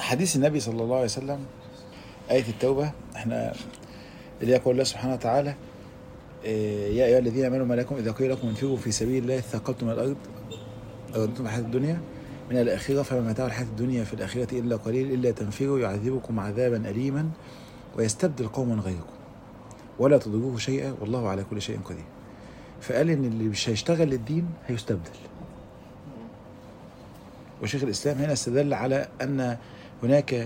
حديث النبي صلى الله عليه وسلم، آية التوبة، احنا اللي يقول الله سبحانه وتعالى: يا أيها الذين آمنوا ما لكم إذا قيل لكم انفروا في سبيل الله ثاقلتم من الأرض أرضتم الحياة الدنيا من الآخرة فما متاع الحياة الدنيا في الآخرة إلا قليل إلا تنفروا يعذبكم عذابا أليما ويستبدل قوما غيركم ولا تضروه شيئا والله على كل شيء قدير. فقال إن اللي مش هيشتغل للدين هيستبدل. وشيخ الإسلام هنا استدل على أن هناك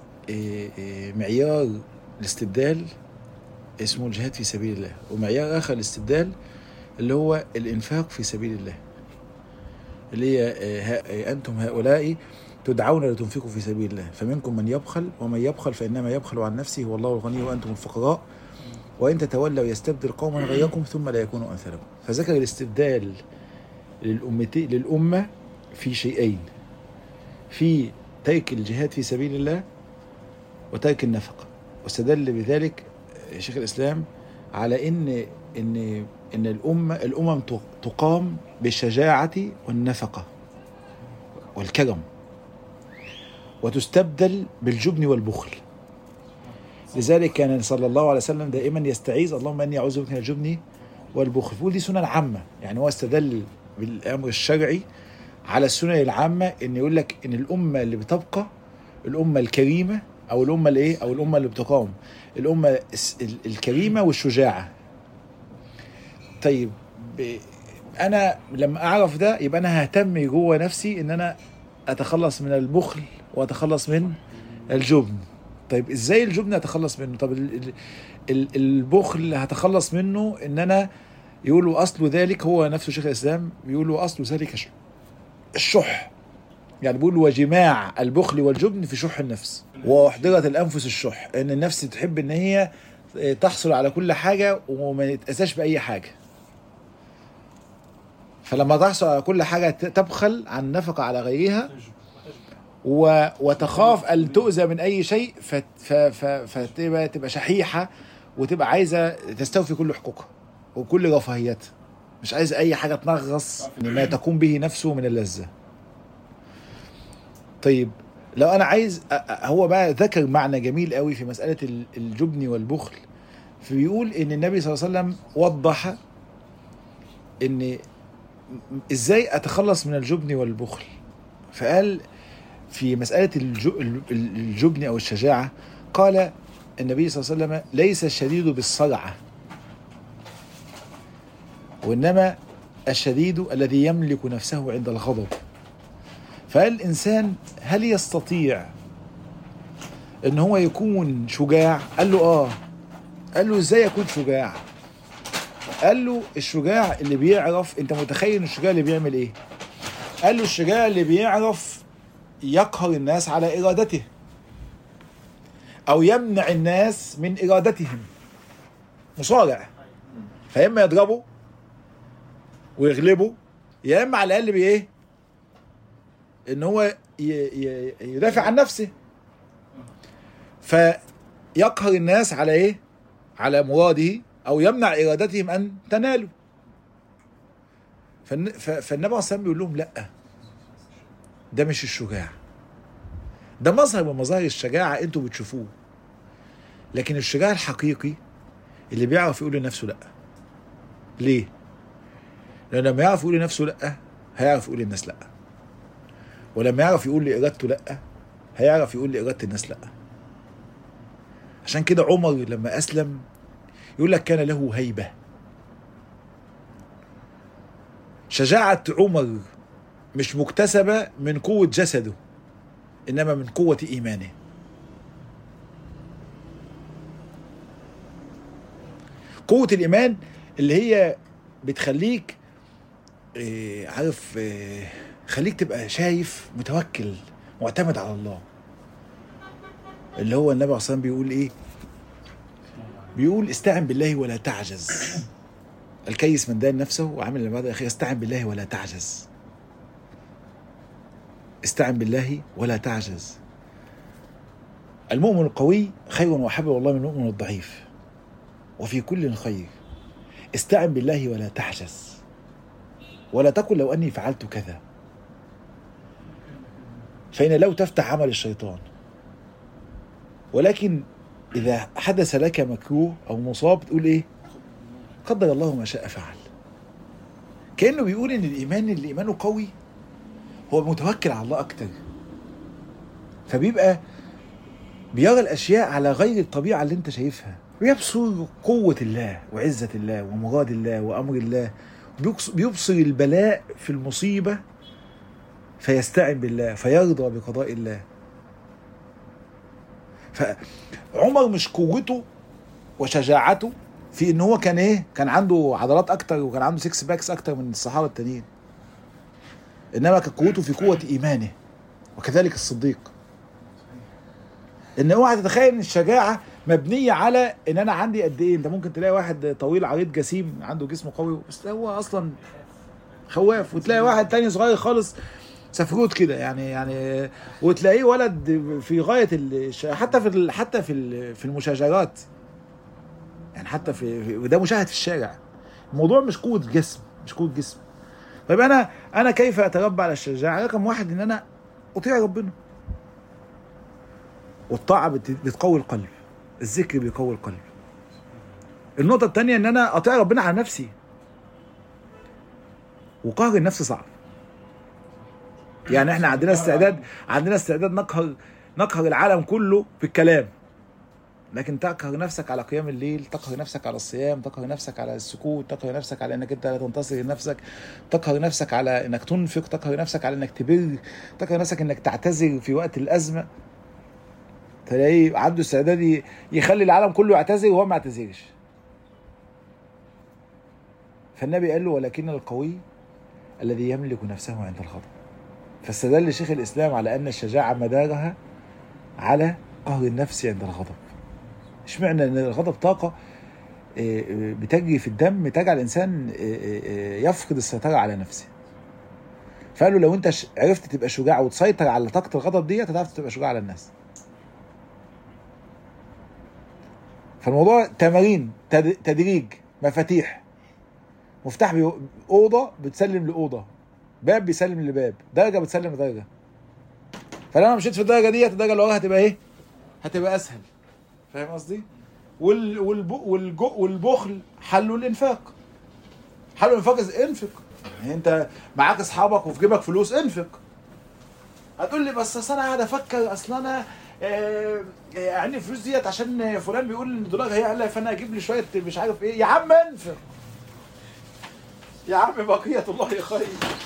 معيار الاستبدال اسمه الجهاد في سبيل الله، ومعيار آخر الاستبدال اللي هو الإنفاق في سبيل الله، اللي هي أنتم هؤلاء تدعون لتنفقوا في سبيل الله فمنكم من يبخل ومن يبخل فإنما يبخل عن نفسه والله الغني وأنتم الفقراء وإن تتولوا يستبدل قوما غيركم ثم لا يكونوا أمثالكم. فذكر الاستبدال للأمة في شيئين: في ترك الجهاد في سبيل الله وترك النفقة. واستدل بذلك شيخ الإسلام على إن الأمم تقام بالشجاعة والنفقة والكرم وتستبدل بالجبن والبخل. لذلك كان صلى الله عليه وسلم دائما يستعيذ: اللهم إني أعوذ بك من الجبن والبخل. فقول دي سنن عامة، يعني هو استدل بالأمر الشرعي على السنن العامة، إن يقول لك إن الأمة اللي بتبقى الأمة الكريمة، أو الأمة اللي إيه، أو الأمة اللي بتقام الأمة الكريمة والشجاعة. طيب أنا لما أعرف ده يبقى أنا ههتم جوه نفسي إن أنا أتخلص من البخل وأتخلص من الجبن. طيب إزاي الجبن أتخلص منه؟ طب البخل هتخلص منه إن أنا يقولوا أصل ذلك، هو نفسه شيخ الإسلام يقولوا أصل ذلك الشح، يعني بيقولوا وجماع البخل والجبن في شح النفس وأحضرت الأنفس الشح، إن النفس تحب إن هي تحصل على كل حاجة وما يتأساش بأي حاجة، فلما تحصل على كل حاجة تبخل عن نفقة على غيرها وتخاف أن تؤذى من أي شيء فتبقى شحيحة وتبقى عايزة تستوفي كل حقوقها وكل رفاهيتها، مش عايز أي حاجة تنغص ما تقوم به نفسه من اللذة. طيب لو أنا عايز، هو بقى ذكر معنى جميل قوي في مسألة الجبن والبخل، فبيقول إن النبي صلى الله عليه وسلم وضح إن إزاي أتخلص من الجبن والبخل. فقال في مسألة الجبن أو الشجاعة، قال النبي صلى الله عليه وسلم: ليس الشديد بالصرعة وإنما الشديد الذي يملك نفسه عند الغضب. فقال الإنسان هل يستطيع إن هو يكون شجاع؟ قال له قال له إزاي يكون شجاع؟ قال له الشجاع اللي بيعرف، أنت متخيل الشجاع اللي بيعمل إيه؟ قال له الشجاع اللي بيعرف يقهر الناس على إرادته أو يمنع الناس من إرادتهم. مصارع، فإما يضربه ويغلبه، يا إما على الأقل بإيه؟ إن هو يدافع عن نفسه، فيقهر الناس على إيه؟ على مراده أو يمنع إرادتهم أن تنالوا. فالنبي صلى الله عليه وسلم بيقول لهم: لأ، ده مش الشجاع، ده مظهر من مظاهر الشجاعة انتوا بتشوفوه، لكن الشجاع الحقيقي اللي بيعرف يقول لنفسه لأ. ليه؟ لأن لما يعرف يقول لنفسه لأ هيعرف يقول للناس لأ، ولما يعرف يقول لإرادته لأ هيعرف يقول لإرادة الناس لأ. عشان كده عمر لما أسلم يقول لك كان له هيبة. شجاعة عمر مش مكتسبة من قوة جسده، إنما من قوة إيمانه. قوة الإيمان اللي هي بتخليك عارف، خليك تبقى شايف متوكل معتمد على الله، اللي هو النبي عليه الصلاة والسلام بيقول إيه؟ بيقول: استعن بالله ولا تعجز. الكيس من دان نفسه وعمل اللي بعد أخير. استعن بالله ولا تعجز، استعن بالله ولا تعجز. المؤمن القوي خير وأحب والله من المؤمن الضعيف، وفي كل خير. استعن بالله ولا تعجز، ولا تقل لو أني فعلت كذا، فإن لو تفتح عمل الشيطان ولكن اذا حدث لك مكروه او مصاب تقول ايه؟ قدر الله ما شاء فعل. كأنه بيقول ان الايمان اللي ايمانه قوي هو متوكل على الله اكتر، فبيبقى بيرى الاشياء على غير الطبيعه اللي انت شايفها، ويبصر قوه الله وعزه الله ومراد الله وامر الله، بيبصر البلاء في المصيبه فيستعن بالله فيرضى بقضاء الله. فعمر مش قوته وشجاعته في ان هو كان ايه؟ كان عنده عضلات اكتر وكان عنده 6 باكس اكتر من الصحابه التانيين، انما كانت قوته في قوه ايمانه. وكذلك الصديق. ان اوعى تتخيل ان الشجاعه مبنيه على ان انا عندي قد ايه. انت ممكن تلاقي واحد طويل عريض جسيم عنده جسم قوي بس هو اصلا خواف، وتلاقي واحد تاني صغير خالص سفروت كده يعني وتلاقيه ولد في غايه حتى في المشاجرات، يعني حتى وده مشاهد في الشارع. الموضوع مش قوه جسم، مش قوه جسم. طيب انا كيف اتربى على الشجاعه؟ رقم واحد ان انا اطيع ربنا، والطاعه بتقوي القلب، الذكر بيقوي القلب. النقطه الثانيه ان انا اطيع ربنا على نفسي، وقهر النفس صعب. يعني احنا عندنا استعداد نقهر العالم كله بالكلام، لكن تقهر نفسك على قيام الليل، تقهر نفسك على الصيام، تقهر نفسك على السكوت، تقهر نفسك على انك انت لا تنتصر لنفسك، تقهر نفسك على انك تنفق، تقهر نفسك على انك تبر، تقهر نفسك انك تعتذر في وقت الازمه. تلاقيه عنده استعداد يخلي العالم كله يعتذر وهو ما يعتذرش. فالنبي قال له ولكن القوي الذي يملك نفسه عند الغضب. فاستدل شيخ الاسلام على ان الشجاعه مدارها على قهر النفس عند الغضب. اشمعنى؟ ان الغضب طاقه بتجري في الدم تجعل الانسان يفقد السيطره على نفسه. فقالوا لو انت عرفت تبقى شجاع وتسيطر على طاقه الغضب دي هتعرف تبقى شجاع على الناس. فالموضوع تمارين، تدريج، مفاتيح. مفتاح اوضه بتسلم لاوضه، باب بيسلم لباب، درجه بتسلم لدرجه. فلما مشيت في الدرجه دي الدرجه اللي وراها هتبقى ايه؟ هتبقى اسهل. فاهم قصدي؟ والبخل حله الانفاق. حله الانفاق انفق. يعني انت معاك اصحابك وفي جيبك فلوس، انفق. هتقول لي بس اصل انا قاعد افكر، اصل انا يعني الفلوس ديت عشان فلان بيقول ان الدولار هيعلى فانا اجيب لي شويه مش عارف ايه. يا عم انفق، يا عم بقيه الله خير.